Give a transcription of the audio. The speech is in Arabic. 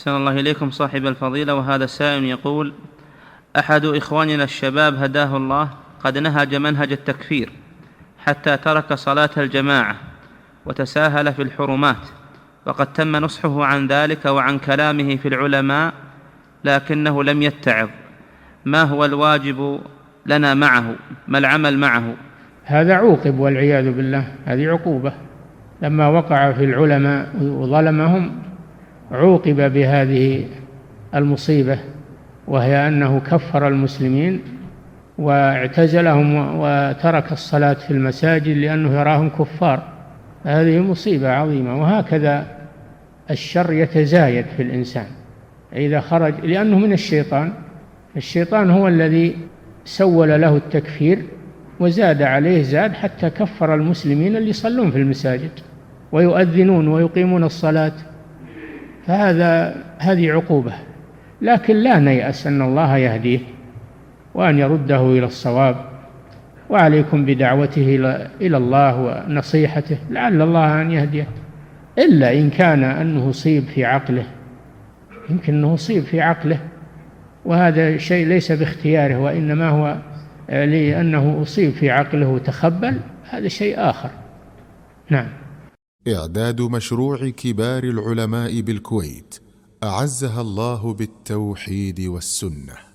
أحسن الله إليكم صاحب الفضيلة. وهذا سائل يقول: أحد إخواننا الشباب هداه الله قد نهج منهج التكفير حتى ترك صلاة الجماعة وتساهل في الحرمات، وقد تم نصحه عن ذلك وعن كلامه في العلماء لكنه لم يتعظ. ما هو الواجب لنا معه؟ ما العمل معه؟ هذا عوقب والعياذ بالله، هذه عقوبة. لما وقع في العلماء وظلمهم عوقب بهذه المصيبة، وهي أنه كفر المسلمين واعتزلهم وترك الصلاة في المساجد لأنه يراهم كفار. هذه مصيبة عظيمة. وهكذا الشر يتزايد في الإنسان إذا خرج، لأنه من الشيطان. الشيطان هو الذي سول له التكفير وزاد عليه زاد حتى كفر المسلمين اللي يصلون في المساجد ويؤذنون ويقيمون الصلاة. هذه عقوبة، لكن لا نيأس أن الله يهديه وأن يرده إلى الصواب، وعليكم بدعوته إلى الله ونصيحته لعل الله أن يهديه. إلا إن كان أنه يصيب في عقله، يمكن أنه يصيب في عقله وهذا شيء ليس باختياره، وإنما هو لأنه أصيب في عقله وتخبل، هذا شيء آخر. نعم. إعداد مشروع كبار العلماء بالكويت أعزها الله بالتوحيد والسنة.